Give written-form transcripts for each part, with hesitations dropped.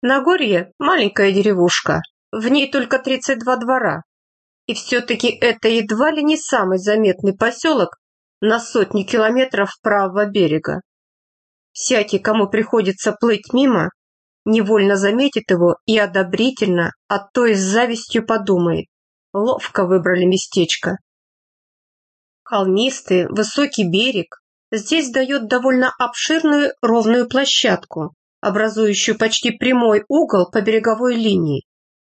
Нагорье – маленькая деревушка, в ней только 32 двора. И все-таки это едва ли не самый заметный поселок на сотни километров правого берега. Всякий, кому приходится плыть мимо, невольно заметит его и одобрительно, а то и с завистью подумает: ловко выбрали местечко. Холмистый, высокий берег здесь дает довольно обширную ровную площадку, образующую почти прямой угол по береговой линии.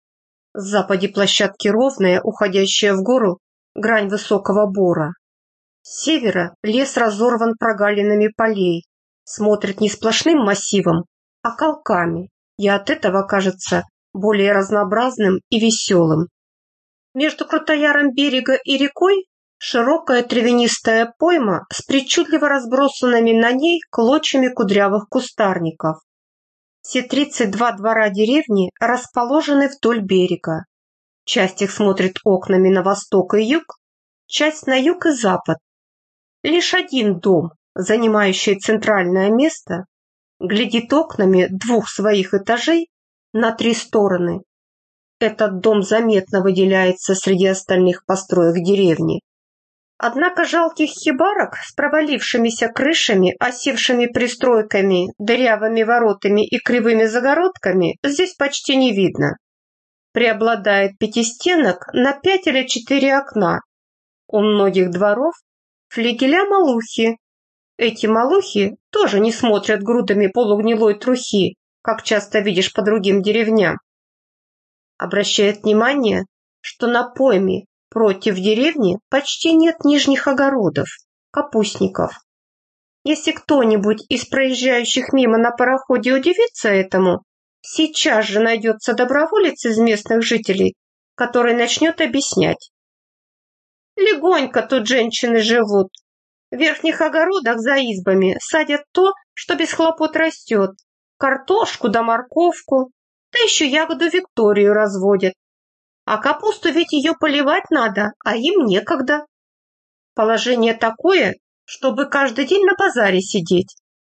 С западе площадки ровная, уходящая в гору, грань высокого бора. С севера лес разорван прогалинами полей, смотрит не сплошным массивом, а колками, и от этого кажется более разнообразным и веселым. Между крутояром берега и рекой широкая травянистая пойма с причудливо разбросанными на ней клочьями кудрявых кустарников. Все 32 двора деревни расположены вдоль берега. Часть их смотрит окнами на восток и юг, часть на юг и запад. Лишь один дом, занимающий центральное место, глядит окнами двух своих этажей на 3 стороны. Этот дом заметно выделяется среди остальных построек деревни. Однако жалких хибарок с провалившимися крышами, осевшими пристройками, дырявыми воротами и кривыми загородками здесь почти не видно. Преобладает пятистенок на 5 или 4 окна. У многих дворов флигеля малухи. Эти малухи тоже не смотрят грудами полугнилой трухи, как часто видишь по другим деревням. Обращает внимание, что на пойме против деревни почти нет нижних огородов, капустников. Если кто-нибудь из проезжающих мимо на пароходе удивится этому, сейчас же найдется доброволец из местных жителей, который начнет объяснять. Легонько тут женщины живут. В верхних огородах за избами садят то, что без хлопот растет, картошку да морковку, да еще ягоду Викторию разводят. А капусту ведь ее поливать надо, а им некогда. Положение такое, чтобы каждый день на базаре сидеть.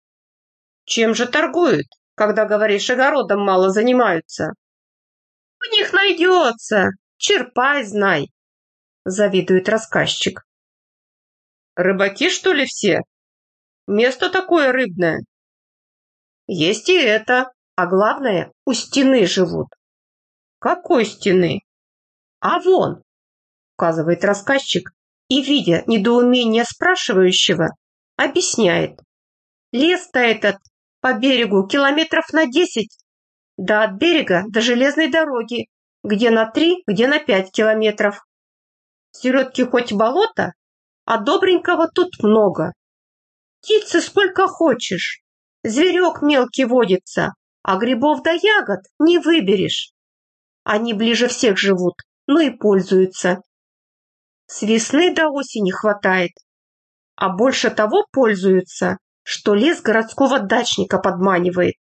Чем же торгуют, когда, говоришь, огородом мало занимаются? У них найдется, черпай, знай, завидует рассказчик. Рыбаки, что ли, все? Место такое рыбное. Есть и это, а главное, у стены живут. Какой стены? А вон, указывает рассказчик и, видя недоумение спрашивающего, объясняет. Лес-то этот по берегу километров на 10, да от берега до железной дороги, где на 3, где на 5 километров. В середке хоть болото, а добренького тут много. Птицы сколько хочешь, зверек мелкий водится, а грибов да ягод не выберешь. Они ближе всех живут, ну и пользуются. С весны до осени хватает, а больше того пользуются, что лес городского дачника подманивает.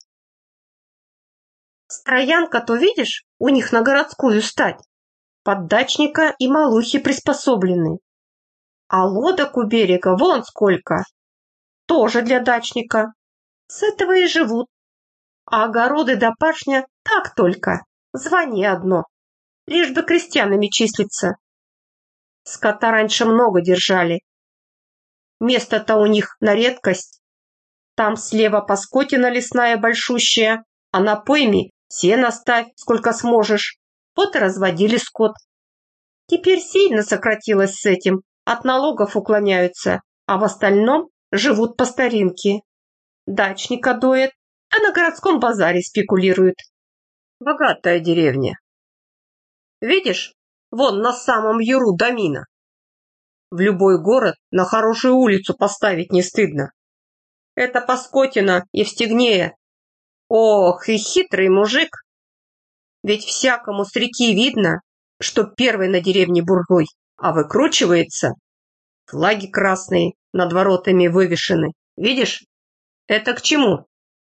Строянка-то, видишь, у них на городскую стать. Под дачника и малухи приспособлены. А лодок у берега вон сколько. Тоже для дачника. С этого и живут. А огороды да пашня так только. Звание одно. Лишь бы крестьянами числиться. Скота раньше много держали. Место-то у них на редкость. Там слева паскотина лесная большущая, а на пойме сено ставь, сколько сможешь. Вот и разводили скот. Теперь сильно сократилось с этим. От налогов уклоняются, а в остальном живут по старинке. Дачника доят, а на городском базаре спекулируют. Богатая деревня. Видишь, вон на самом яру домина. В любой город на хорошую улицу поставить не стыдно. Это Паскотина Евстигнея. Ох, и хитрый мужик. Ведь всякому с реки видно, что первый на деревне буржуй, а выкручивается. Флаги красные над воротами вывешены. Видишь? Это к чему?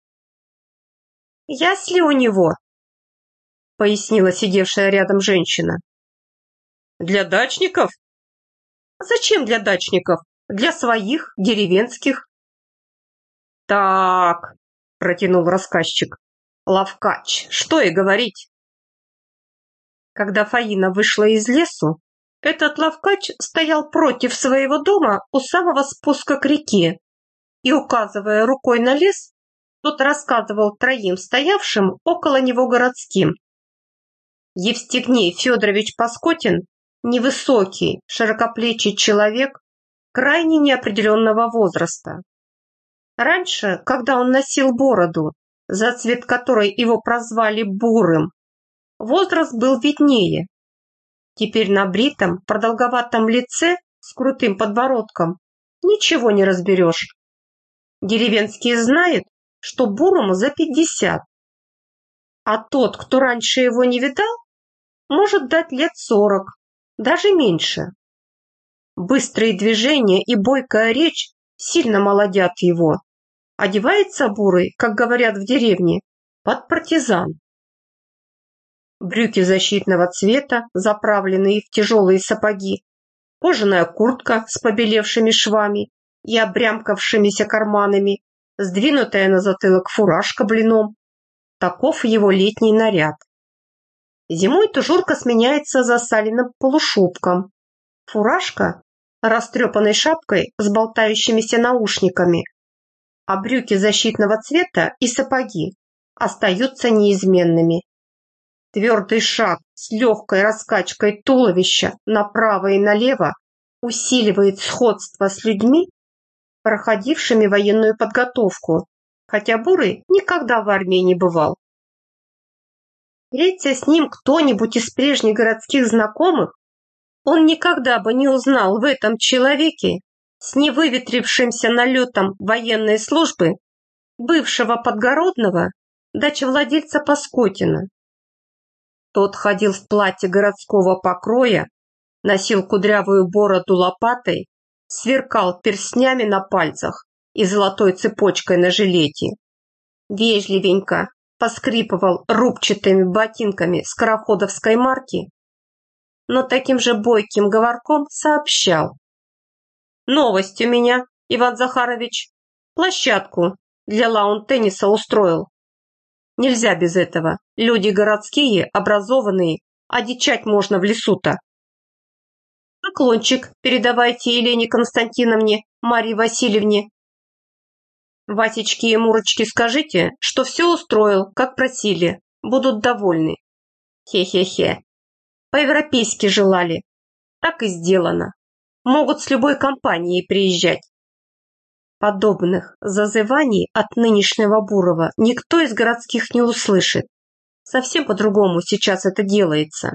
Ясли у него, пояснила сидевшая рядом женщина. Для дачников? Зачем для дачников? Для своих, деревенских. Так, протянул рассказчик. Лавкач, что и говорить. Когда Фаина вышла из лесу, этот лавкач стоял против своего дома у самого спуска к реке и, указывая рукой на лес, тот рассказывал троим стоявшим около него городским. Евстигней Федорович Паскотин – невысокий, широкоплечий человек крайне неопределенного возраста. Раньше, когда он носил бороду, за цвет которой его прозвали бурым, возраст был виднее. Теперь на бритом, продолговатом лице с крутым подбородком ничего не разберешь. Деревенские знают, что бурому за 50, а тот, кто раньше его не видал, может дать лет 40, даже меньше. Быстрые движения и бойкая речь сильно молодят его. Одевается бурый, как говорят в деревне, под партизан. Брюки защитного цвета, заправленные в тяжелые сапоги, кожаная куртка с побелевшими швами и обрямкавшимися карманами, сдвинутая на затылок фуражка блином. Таков его летний наряд. Зимой тужурка сменяется засаленным полушубком. Фуражка – растрепанной шапкой с болтающимися наушниками, а брюки защитного цвета и сапоги остаются неизменными. Твердый шаг с легкой раскачкой туловища направо и налево усиливает сходство с людьми, проходившими военную подготовку, хотя бурый никогда в армии не бывал. Встреться с ним кто-нибудь из прежних городских знакомых, он никогда бы не узнал в этом человеке с невыветрившимся налетом военной службы бывшего подгородного дачевладельца Паскотина. Тот ходил в платье городского покроя, носил кудрявую бороду лопатой, сверкал перстнями на пальцах и золотой цепочкой на жилете. Вежливенько поскрипывал рубчатыми ботинками скороходовской марки, но таким же бойким говорком сообщал: «Новость у меня, Иван Захарович. Площадку для лаун-тенниса устроил. Нельзя без этого. Люди городские, образованные, одичать можно в лесу-то. Поклончик передавайте Елене Константиновне, Марье Васильевне. Васечке и Мурочке скажите, что все устроил, как просили. Будут довольны. Хе-хе-хе. По-европейски желали. Так и сделано. Могут с любой компанией приезжать». Подобных зазываний от нынешнего Бурова никто из городских не услышит. Совсем по-другому сейчас это делается.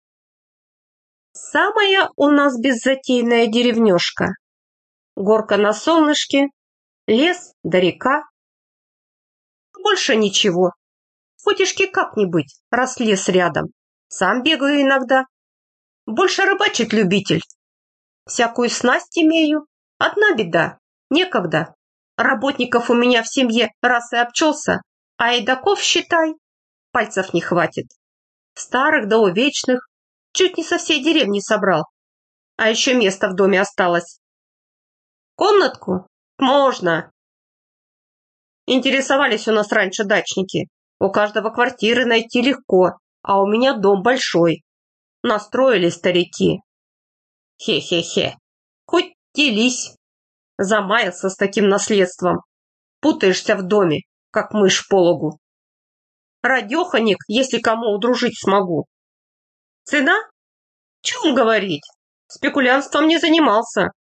Самая у нас беззатейная деревнешка. Горка на солнышке, лес да река. Больше ничего. Ходишки как-нибудь, раз лес рядом. Сам бегаю иногда. Больше рыбачить любитель. Всякую снасть имею. Одна беда. Некогда. Работников у меня в семье раз и обчелся, а едоков, считай, пальцев не хватит. Старых да увечных. Чуть не со всей деревни собрал. А еще место в доме осталось. Комнатку? Можно. Интересовались у нас раньше дачники. У каждого квартиры найти легко, а у меня дом большой. Настроили старики. Хе-хе-хе. Хоть делись. Замаялся с таким наследством. Путаешься в доме, как мышь по лугу. Радеханик, если кому удружить смогу. Цена? Чем говорить? Спекулянством не занимался.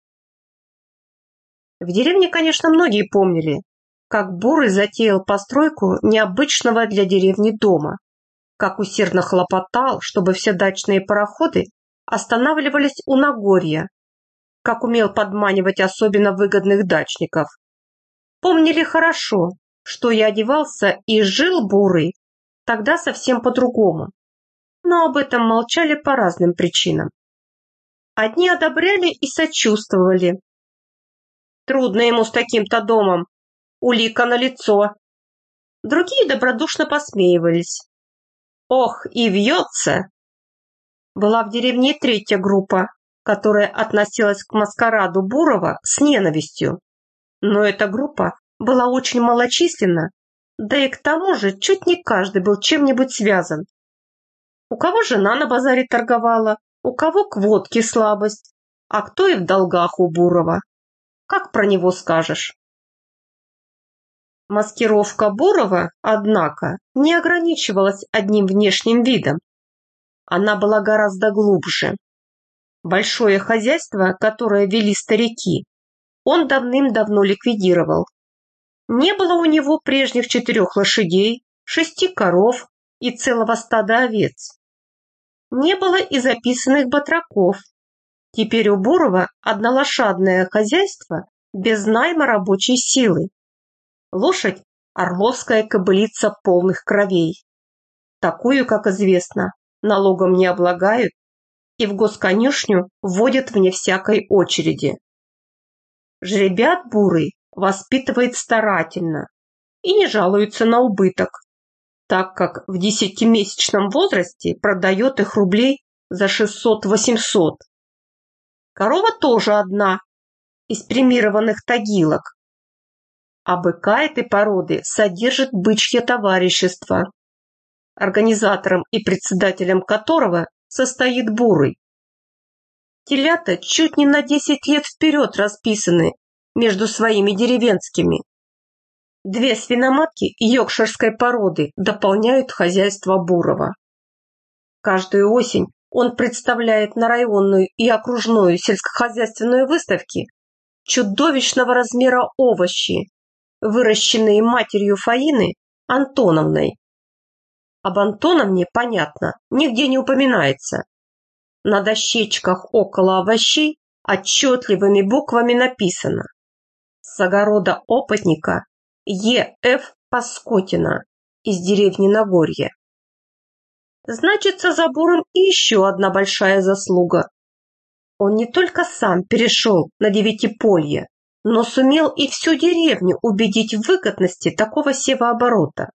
В деревне, конечно, многие помнили, как Бурый затеял постройку необычного для деревни дома, как усердно хлопотал, чтобы все дачные пароходы останавливались у Нагорья, как умел подманивать особенно выгодных дачников. Помнили хорошо, что я одевался и жил Бурый тогда совсем по-другому, но об этом молчали по разным причинам. Одни одобряли и сочувствовали. Трудно ему с таким-то домом, улика налицо. Другие добродушно посмеивались. Ох, и вьется! Была в деревне третья группа, которая относилась к маскараду Бурова с ненавистью. Но эта группа была очень малочисленна Да и к тому же чуть не каждый был чем-нибудь связан. У кого жена на базаре торговала, у кого к водке слабость, а кто и в долгах у Бурова. Как про него скажешь? Маскировка Бурова, однако, не ограничивалась одним внешним видом. Она была гораздо глубже. Большое хозяйство, которое вели старики, он давным-давно ликвидировал. Не было у него прежних 4 лошадей, 6 коров и целого стада овец. Не было и записанных батраков. Теперь у Бурова однолошадное хозяйство без найма рабочей силы. Лошадь – орловская кобылица полных кровей. Такую, как известно, налогом не облагают и в госконюшню вводят вне всякой очереди. Жеребят Бурый воспитывает старательно и не жалуется на убыток, так как в 10-месячном возрасте продает их рублей за 600-800. Корова тоже одна, из премированных тагилок. А быка этой породы содержит бычье товарищество, организатором и председателем которого состоит Бурый. Телята чуть не на 10 лет вперед расписаны между своими деревенскими. 2 свиноматки йоркширской породы дополняют хозяйство Бурова. Каждую осень он представляет на районную и окружную сельскохозяйственную выставки чудовищного размера овощи, выращенные матерью Фаины Антоновной. Об Антоновне, понятно, нигде не упоминается. На дощечках около овощей отчетливыми буквами написано: с огорода опытника Е.Ф. Паскотина из деревни Нагорье. Значится, за Бурым и еще одна большая заслуга. Он не только сам перешел на Девятиполье, но сумел и всю деревню убедить в выгодности такого севооборота.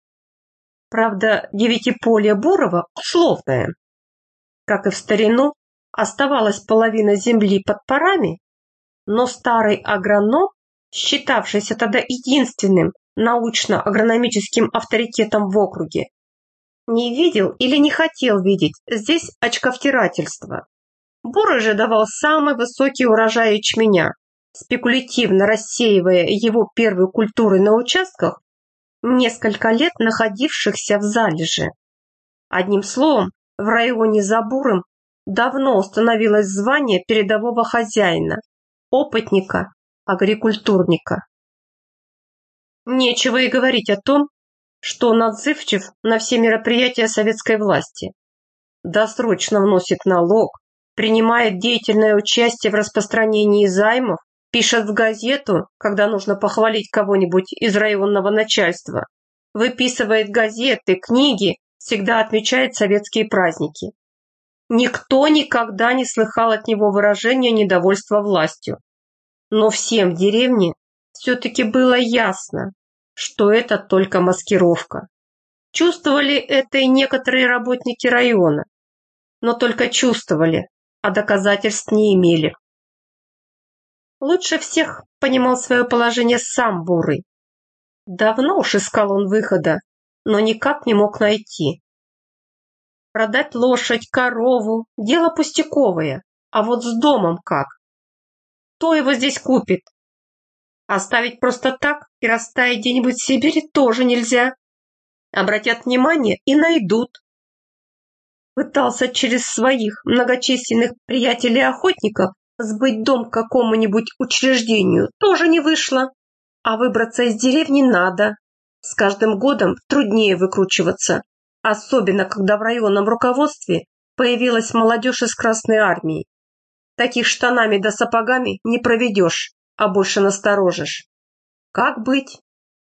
Правда, Девятиполье Бурова условное. Как и в старину, оставалась половина земли под парами, но старый агроном, считавшийся тогда единственным научно-агрономическим авторитетом в округе, не видел или не хотел видеть здесь очковтирательства. Бурый же давал самый высокий урожай ячменя, спекулятивно рассеивая его первой культурой на участках, несколько лет находившихся в залеже. Одним словом, в районе за Бурым давно установилось звание передового хозяина, опытника, агрикультурника. Нечего и говорить о том, что он отзывчив на все мероприятия советской власти, досрочно вносит налог, принимает деятельное участие в распространении займов, пишет в газету, когда нужно похвалить кого-нибудь из районного начальства, выписывает газеты, книги, всегда отмечает советские праздники. Никто никогда не слыхал от него выражения недовольства властью. Но всем в деревне все-таки было ясно, что это только маскировка. Чувствовали это и некоторые работники района, но только чувствовали, а доказательств не имели. Лучше всех понимал свое положение сам Бурый. Давно уж искал он выхода, но никак не мог найти. Продать лошадь, корову – дело пустяковое, а вот с домом как? Кто его здесь купит? Оставить просто так и растаять где-нибудь в Сибири тоже нельзя. Обратят внимание и найдут. Пытался через своих многочисленных приятелей-охотников сбыть дом какому-нибудь учреждению, тоже не вышло. А выбраться из деревни надо. С каждым годом труднее выкручиваться, особенно когда в районном руководстве появилась молодежь из Красной Армии. Таких штанами да сапогами не проведешь, а больше насторожишь. Как быть?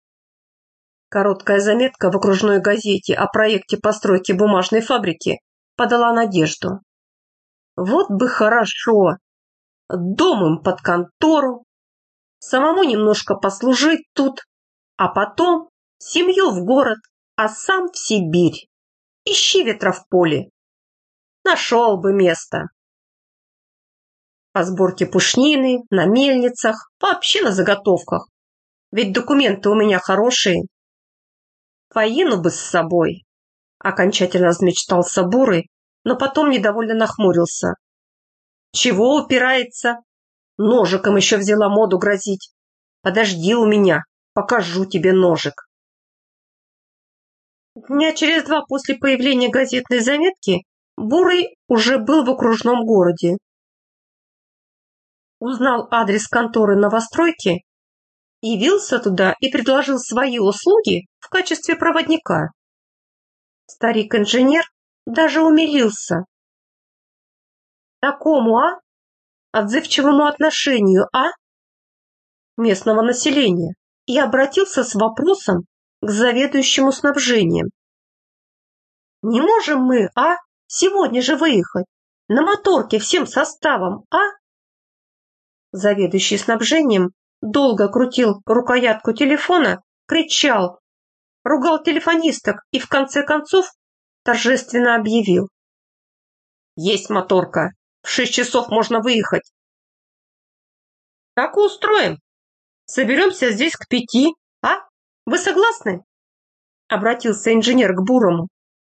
Короткая заметка в окружной газете о проекте постройки бумажной фабрики подала надежду. Вот бы хорошо! Дом им под контору, самому немножко послужить тут, а потом семью в город, а сам в Сибирь. Ищи ветра в поле. Нашел бы место. По сборке пушнины, на мельницах, вообще на заготовках. Ведь документы у меня хорошие. Фаину бы с собой. Окончательно размечтался Бурый, но потом недовольно нахмурился. Чего упирается? Ножиком еще взяла моду грозить. Подожди у меня, покажу тебе ножик. Дня через 2 после появления газетной заметки Бурый уже был в окружном городе. Узнал адрес конторы новостройки, явился туда и предложил свои услуги в качестве проводника. Старик-инженер даже умилился. Такому, отзывчивому отношению, местного населения, и обратился с вопросом к заведующему снабжением. Не можем мы, сегодня же выехать на моторке всем составом, Заведующий снабжением долго крутил рукоятку телефона, кричал, ругал телефонисток и в конце концов торжественно объявил. Есть моторка, в 6 часов можно выехать. Так и устроим. Соберемся здесь к 5, Вы согласны? Обратился инженер к Бурому.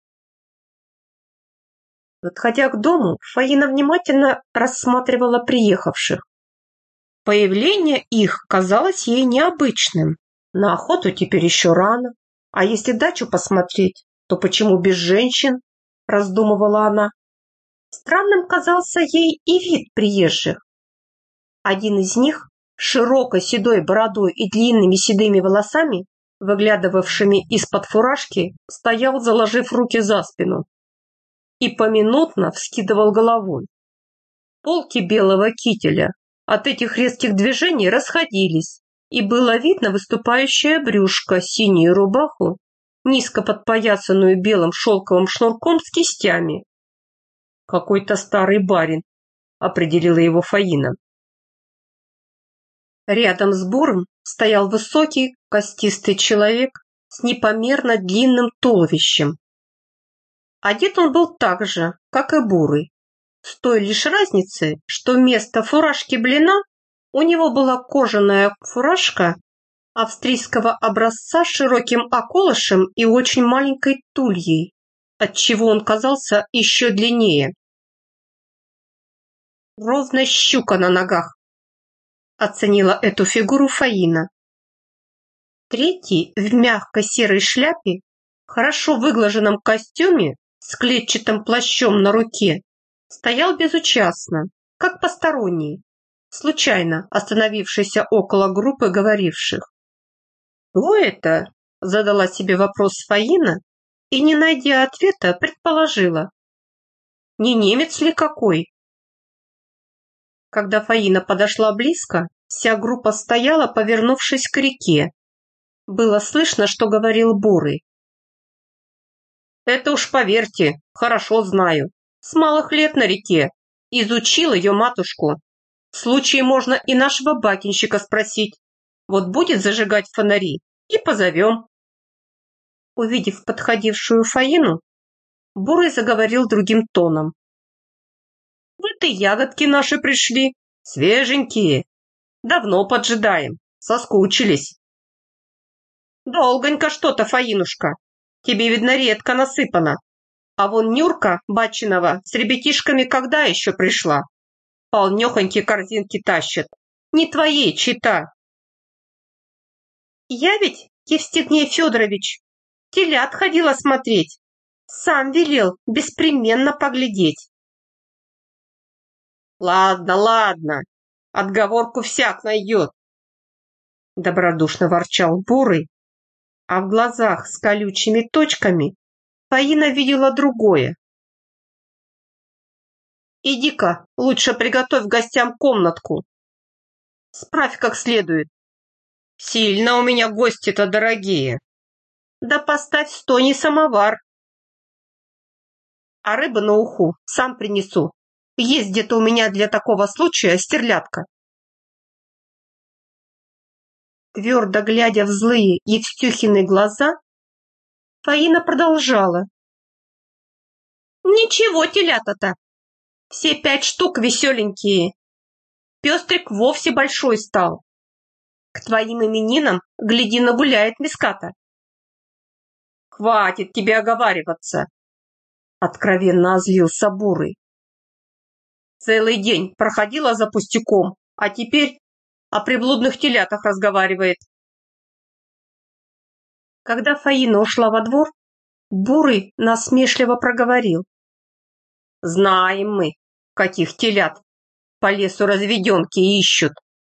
Подходя к дому, Фаина внимательно рассматривала приехавших. Появление их казалось ей необычным. На охоту теперь еще рано. А если дачу посмотреть, то почему без женщин? Раздумывала она. Странным казался ей и вид приезжих. Один из них, с широкой седой бородой и длинными седыми волосами, выглядывавшими из-под фуражки, стоял, заложив руки за спину, и поминутно вскидывал головой. Полки белого кителя от этих резких движений расходились, и было видно выступающее брюшко, синюю рубаху, низко подпоясанную белым шелковым шнурком с кистями. «Какой-то старый барин», — определила его Фаина. Рядом с Буром стоял высокий, костистый человек с непомерно длинным туловищем. Одет он был так же, как и Бурый, с той лишь разницей, что вместо фуражки блина у него была кожаная фуражка австрийского образца с широким околышем и очень маленькой тульей, отчего он казался еще длиннее. Ровно щука на ногах, оценила эту фигуру Фаина. Третий в мягкой серой шляпе, хорошо выглаженном костюме с клетчатым плащом на руке, стоял безучастно, как посторонний, случайно остановившийся около группы говоривших. «Кто это?» – задала себе вопрос Фаина и, не найдя ответа, предположила. «Не немец ли какой?» Когда Фаина подошла близко, вся группа стояла, повернувшись к реке. Было слышно, что говорил Бурый. «Это уж поверьте, хорошо знаю. С малых лет на реке. Изучил ее матушку. В случае можно и нашего бакинщика спросить. Вот будет зажигать фонари, и позовем». Увидев подходившую Фаину, Бурый заговорил другим тоном. «Вот и ягодки наши пришли, свеженькие. Давно поджидаем, соскучились». «Долгонько что-то, Фаинушка. Тебе, видно, редко насыпано. А вон Нюрка Бачинова с ребятишками когда еще пришла? Полнехонькие корзинки тащат. Не твоей чита». «Я ведь, Евстигней Федорович, телят ходила смотреть. Сам велел беспременно поглядеть». «Ладно, ладно, отговорку всяк найдет», — добродушно ворчал Бурый, а в глазах с колючими точками Фаина видела другое. «Иди-ка, лучше приготовь гостям комнатку. Справь как следует. Сильно у меня гости-то дорогие. Да поставь стойний самовар. А рыбы на уху сам принесу. Есть где-то у меня для такого случая стерлядка». Твердо глядя в злые Евстюхины глаза, Фаина продолжала. «Ничего, телята-то. Все 5 штук веселенькие. Пестрик вовсе большой стал. К твоим именинам, гляди, нагуляет миската». Хватит тебе оговариваться, откровенно озлился Бурый. Целый день проходила за пустяком, а теперь о приблудных телятах разговаривает. Когда Фаина ушла во двор, Бурый насмешливо проговорил: знаем мы, каких телят по лесу разведенки ищут.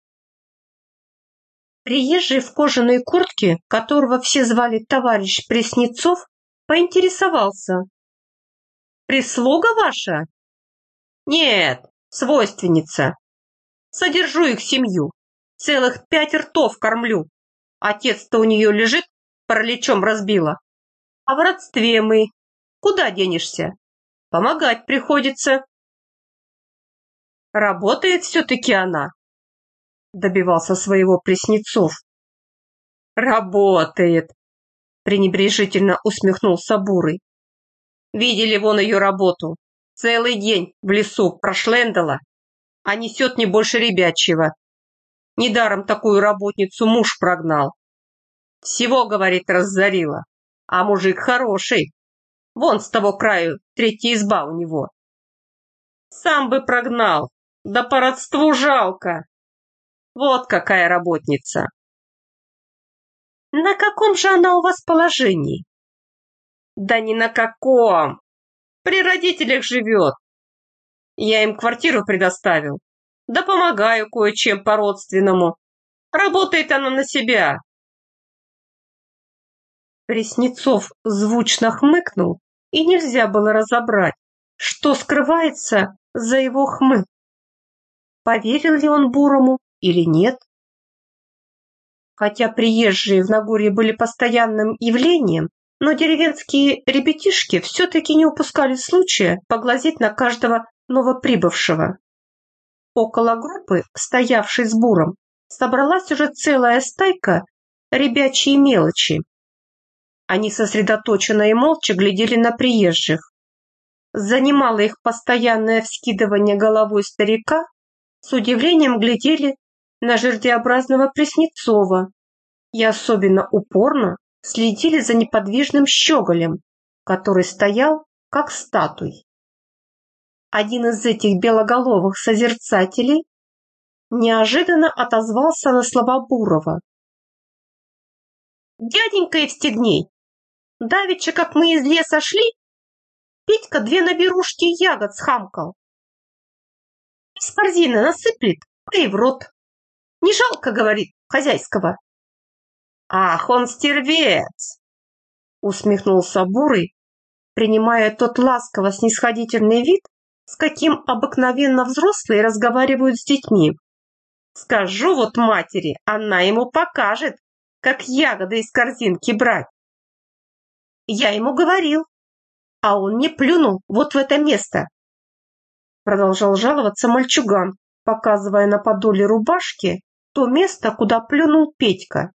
Приезжий в кожаной куртке, которого все звали товарищ Преснецов, поинтересовался: прислуга ваша? Нет, свойственница. Содержу их семью. Целых 5 ртов кормлю. Отец-то у нее лежит, параличом разбила. А в родстве мы. Куда денешься? Помогать приходится. Работает все-таки она, добивался своего Преснецов. Работает, пренебрежительно усмехнулся Бурый. Видели вон ее работу. Целый день в лесу прошлендала, а несет не больше ребячьего. Недаром такую работницу муж прогнал. Всего, говорит, разорила. А мужик хороший. Вон с того краю 3-я изба у него. Сам бы прогнал, да по родству жалко. Вот какая работница. На каком же она у вас положении? Да ни на каком. При родителях живет. Я им квартиру предоставил. Да помогаю кое-чем по-родственному. Работает она на себя. Преснецов звучно хмыкнул, и нельзя было разобрать, что скрывается за его хмык. Поверил ли он Бурому или нет? Хотя приезжие в Нагорье были постоянным явлением, но деревенские ребятишки все-таки не упускали случая поглазеть на каждого новоприбывшего. Около группы, стоявшей с Буром, собралась уже целая стайка ребячьей мелочи. Они сосредоточенно и молча глядели на приезжих. Занимало их постоянное вскидывание головой старика, с удивлением глядели на жердеобразного Преснецова и особенно упорно следили за неподвижным щеголем, который стоял как статуй. Один из этих белоголовых созерцателей неожиданно отозвался на слова Бурова. «Дяденька Евстигней, давеча, как мы из леса шли, Петька 2 наберушки ягод схамкал. Из корзины насыплет, а и в рот. Не жалко, говорит, хозяйского». «Ах, он стервец!» усмехнулся Бурый, принимая тот ласково-снисходительный вид, с каким обыкновенно взрослые разговаривают с детьми. «Скажу вот матери, она ему покажет, как ягоды из корзинки брать». «Я ему говорил, а он не плюнул вот в это место», продолжал жаловаться мальчуган, показывая на подоле рубашки то место, куда плюнул Петька.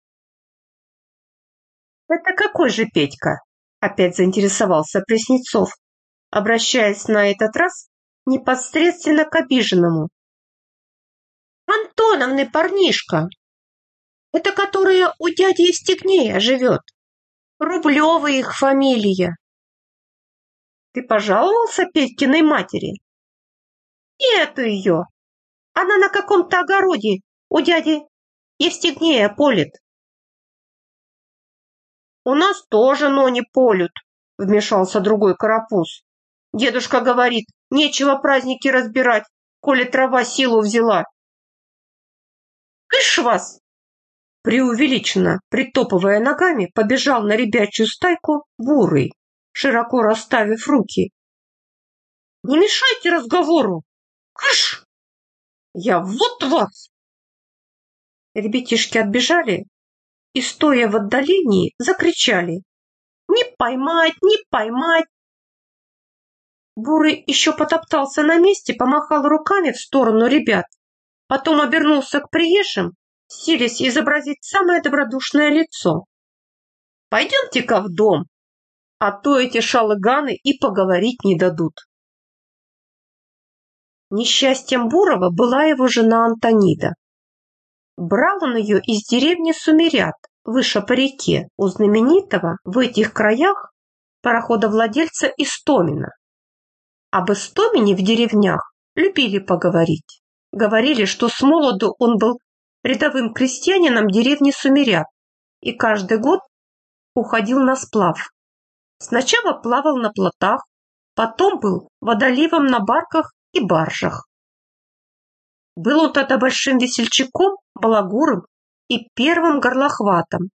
«Это какой же Петька?» опять заинтересовался Преснецов, обращаясь на этот раз непосредственно к обиженному. «Антоновны парнишка. Это которая у дяди Евстигнея живет. Рублева их фамилия». «Ты пожаловался Петькиной матери?» «И эту ее. Она на каком-то огороде у дяди Евстигнея полит». «У нас тоже, но не полют», вмешался другой карапуз. «Дедушка говорит, нечего праздники разбирать, коли трава силу взяла». «Кыш вас!» Преувеличенно, притопывая ногами, побежал на ребячью стайку Бурый, широко расставив руки. «Не мешайте разговору! Кыш! Я вот вас!» Ребятишки отбежали и, стоя в отдалении, закричали: «Не поймать, не поймать!» Бурый еще потоптался на месте, помахал руками в сторону ребят, потом обернулся к приезжим, силясь изобразить самое добродушное лицо. «Пойдемте-ка в дом, а то эти шалыганы и поговорить не дадут». Несчастьем Бурова была его жена Антонида. Брал он ее из деревни Сумерят, выше по реке, у знаменитого в этих краях пароходовладельца Истомина. Об Истомине в деревнях любили поговорить. Говорили, что с молоду он был рядовым крестьянином деревни Сумерят и каждый год уходил на сплав. Сначала плавал на плотах, потом был водоливом на барках и баржах. Был он тогда большим весельчаком, балагуром и первым горлохватом.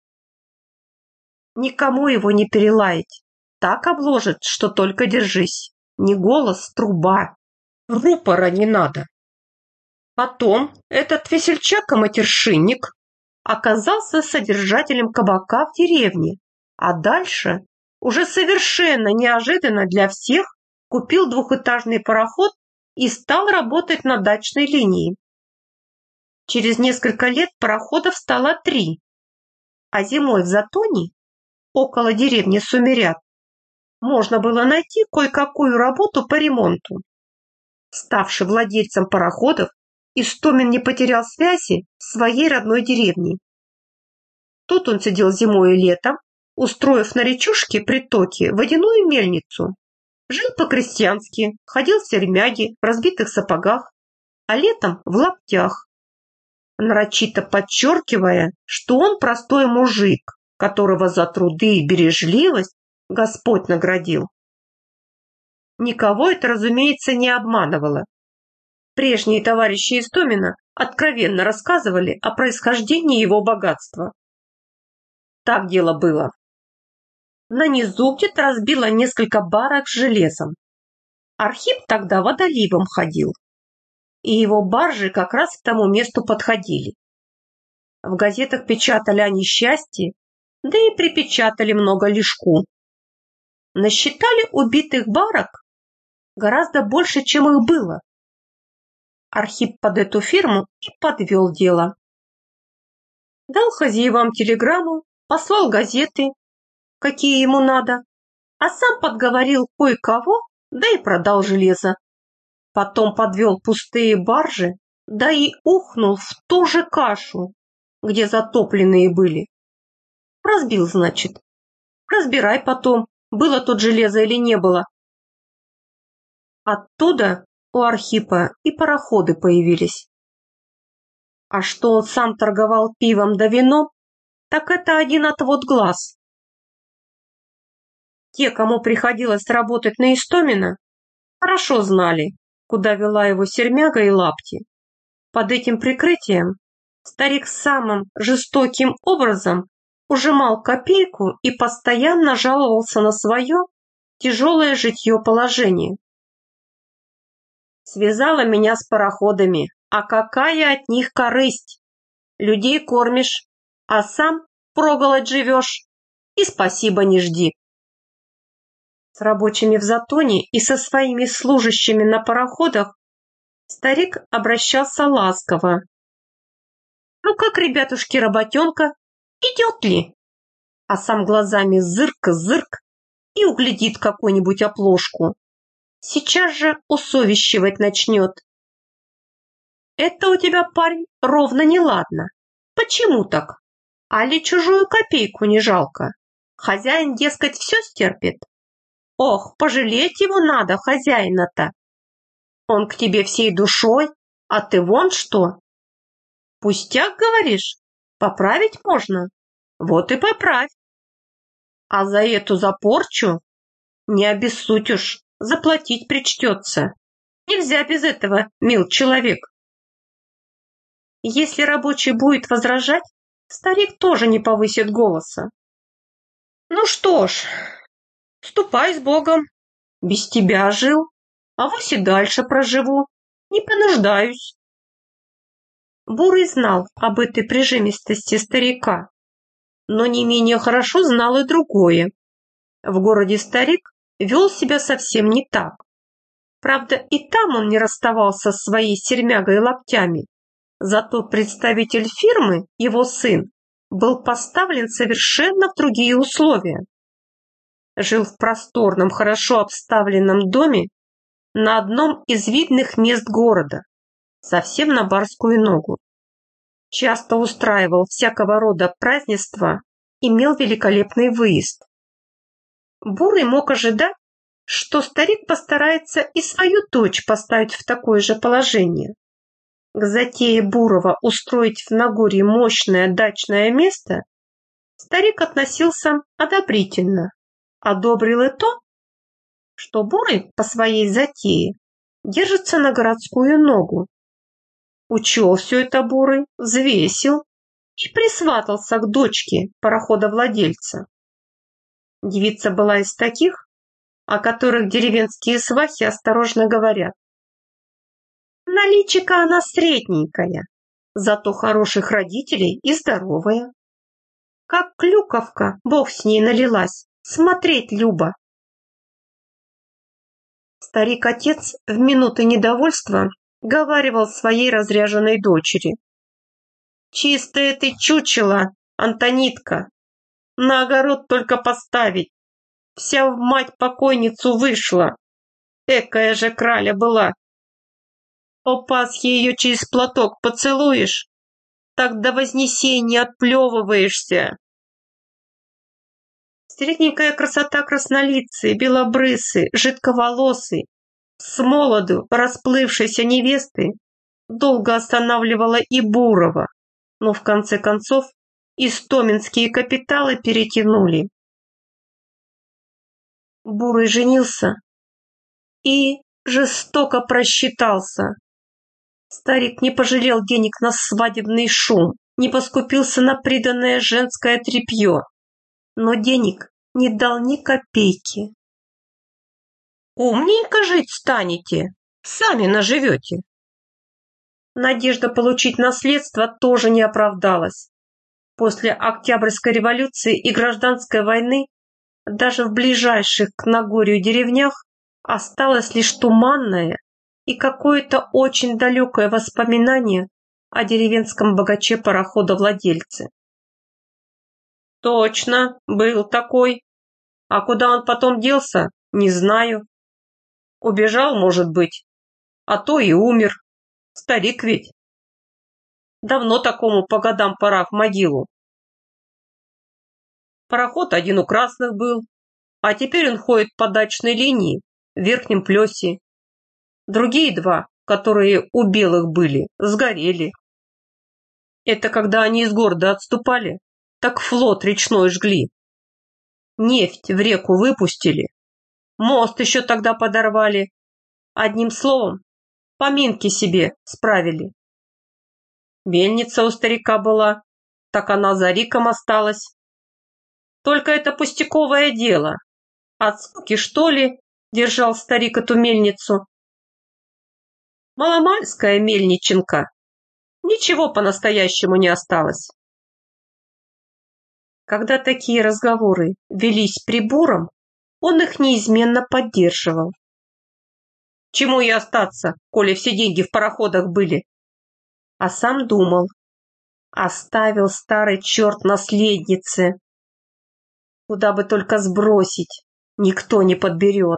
Никому его не перелаять, так обложит, что только держись. Не голос, труба, рупора не надо. Потом этот весельчак-матершинник оказался содержателем кабака в деревне, а дальше, уже совершенно неожиданно для всех, купил двухэтажный пароход и стал работать на дачной линии. Через несколько лет пароходов стало 3, а зимой в Затоне, около деревни Сумерят, можно было найти кое-какую работу по ремонту. Ставший владельцем пароходов, Истомин не потерял связи в своей родной деревне. Тут он сидел зимой и летом, устроив на речушке притоке водяную мельницу. Жил по-крестьянски, ходил в сермяге, в разбитых сапогах, а летом в лаптях, нарочито подчеркивая, что он простой мужик, которого за труды и бережливость Господь наградил. Никого это, разумеется, не обманывало. Прежние товарищи Истомина откровенно рассказывали о происхождении его богатства. Так дело было. На низу где-то разбило несколько барок с железом. Архип тогда водоливом ходил, и его баржи как раз к тому месту подходили. В газетах печатали о несчастье, да и припечатали много лишку. Насчитали убитых барок гораздо больше, чем их было. Архип под эту фирму и подвел дело. Дал хозяевам телеграмму, послал газеты, какие ему надо, а сам подговорил кое-кого, да и продал железо. Потом подвел пустые баржи, да и ухнул в ту же кашу, где затопленные были. Разбил, значит. Разбирай потом, было тут железо или не было. Оттуда у Архипа и пароходы появились. А что он сам торговал пивом да вином, так это один отвод глаз. Те, кому приходилось работать на Истомина, хорошо знали, куда вела его сермяга и лапти. Под этим прикрытием старик самым жестоким образом ужимал копейку и постоянно жаловался на свое тяжелое житье положение. Связала меня с пароходами, а какая от них корысть? Людей кормишь, а сам проголодь живешь, и спасибо не жди. С рабочими в Затоне и со своими служащими на пароходах старик обращался ласково. Ну как, ребятушки, работенка, идет ли? А сам глазами зырк-зырк и углядит какую-нибудь оплошку. Сейчас же усовещивать начнет. Это у тебя, парень, ровно неладно. Почему так? Али чужую копейку не жалко? Хозяин, дескать, все стерпит. Ох, пожалеть его надо, хозяина-то. Он к тебе всей душой, а ты вон что. Пустяк, говоришь? Поправить можно? Вот и поправь. А за эту запорчу не обессудь уж, заплатить причтется. Нельзя без этого, мил человек. Если рабочий будет возражать, старик тоже не повысит голоса. Ну что ж, ступай с Богом. Без тебя жил, а вось и дальше проживу. Не понуждаюсь. Бурый знал об этой прижимистости старика, но не менее хорошо знал и другое. В городе старик вел себя совсем не так. Правда, и там он не расставался с своей сермягой и лаптями. Зато представитель фирмы, его сын, был поставлен совершенно в другие условия. Жил в просторном, хорошо обставленном доме на одном из видных мест города, совсем на барскую ногу. часто устраивал всякого рода празднества, имел великолепный выезд. Бурый мог ожидать, что старик постарается и свою дочь поставить в такое же положение. К затее Бурова устроить в Нагорье мощное дачное место старик относился одобрительно, одобрил и то, что Бурый по своей затее держится на городскую ногу. Учел все это Бурый, взвесил и присватался к дочке пароходовладельца. Девица была из таких, о которых деревенские свахи осторожно говорят. Наличика она средненькая, зато хороших родителей и здоровая. Как клюковка, бог с ней налилась, смотреть любо. Старик-отец в минуты недовольства говаривал своей разряженной дочери. «Чистое ты чучело, Антонитка, на огород только поставить, вся в мать-покойницу вышла, экая же краля была. По Пасхе ее через платок поцелуешь, так до Вознесения отплевываешься». Средненькая красота краснолицей, белобрысый, жидковолосый, с молоду расплывшейся невесты долго останавливала и Бурова, но в конце концов истоминские капиталы перетянули. Бурый женился и жестоко просчитался. Старик не пожалел денег на свадебный шум, не поскупился на приданное женское тряпье, но денег не дал ни копейки. Умненько жить станете, сами наживете. Надежда получить наследство тоже не оправдалась. После Октябрьской революции и Гражданской войны даже в ближайших к Нагорью деревнях осталось лишь туманное и какое-то очень далекое воспоминание о деревенском богаче-пароходовладельце. Точно, был такой. А куда он потом делся, не знаю. Убежал, может быть, а то и умер. Старик ведь. Давно такому по годам пора в могилу. Пароход один у красных был, а теперь он ходит по дачной линии в Верхнем Плесе. Другие два, которые у белых были, сгорели. Это когда они из города отступали, так флот речной жгли. Нефть в реку выпустили, мост еще тогда подорвали. Одним словом, поминки себе справили. Мельница у старика была, так она за Риком осталась. Только это пустяковое дело. От скуки, что ли, держал старик эту мельницу. Маломальская мельниченка. Ничего по-настоящему не осталось. Когда такие разговоры велись при Буром, он их неизменно поддерживал. Чему и остаться, коли все деньги в пароходах были? А сам думал, оставил старый черт наследнице. Куда бы только сбросить, никто не подберет.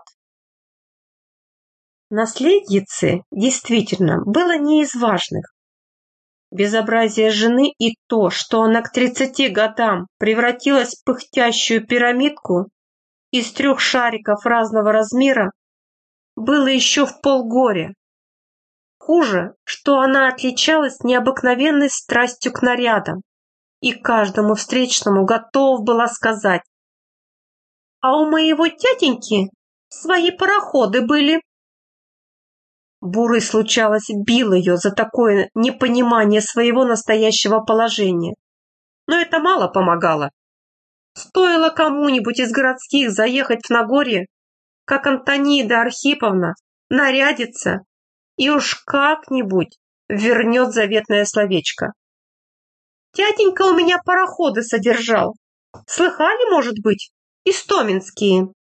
Наследнице действительно было не из важных. Безобразие жены и то, что она к 30 годам превратилась в пыхтящую пирамидку из 3 шариков разного размера, было еще в полгоря. Хуже, что она отличалась необыкновенной страстью к нарядам и каждому встречному готова была сказать: «А у моего тятеньки свои пароходы были». Бурый, случалось, бил ее за такое непонимание своего настоящего положения. Но это мало помогало. Стоило кому-нибудь из городских заехать в Нагорье, как Антонида Архиповна нарядится и уж как-нибудь вернет заветное словечко. «Тятенька у меня пароходы содержал. Слыхали, может быть, истоминские?»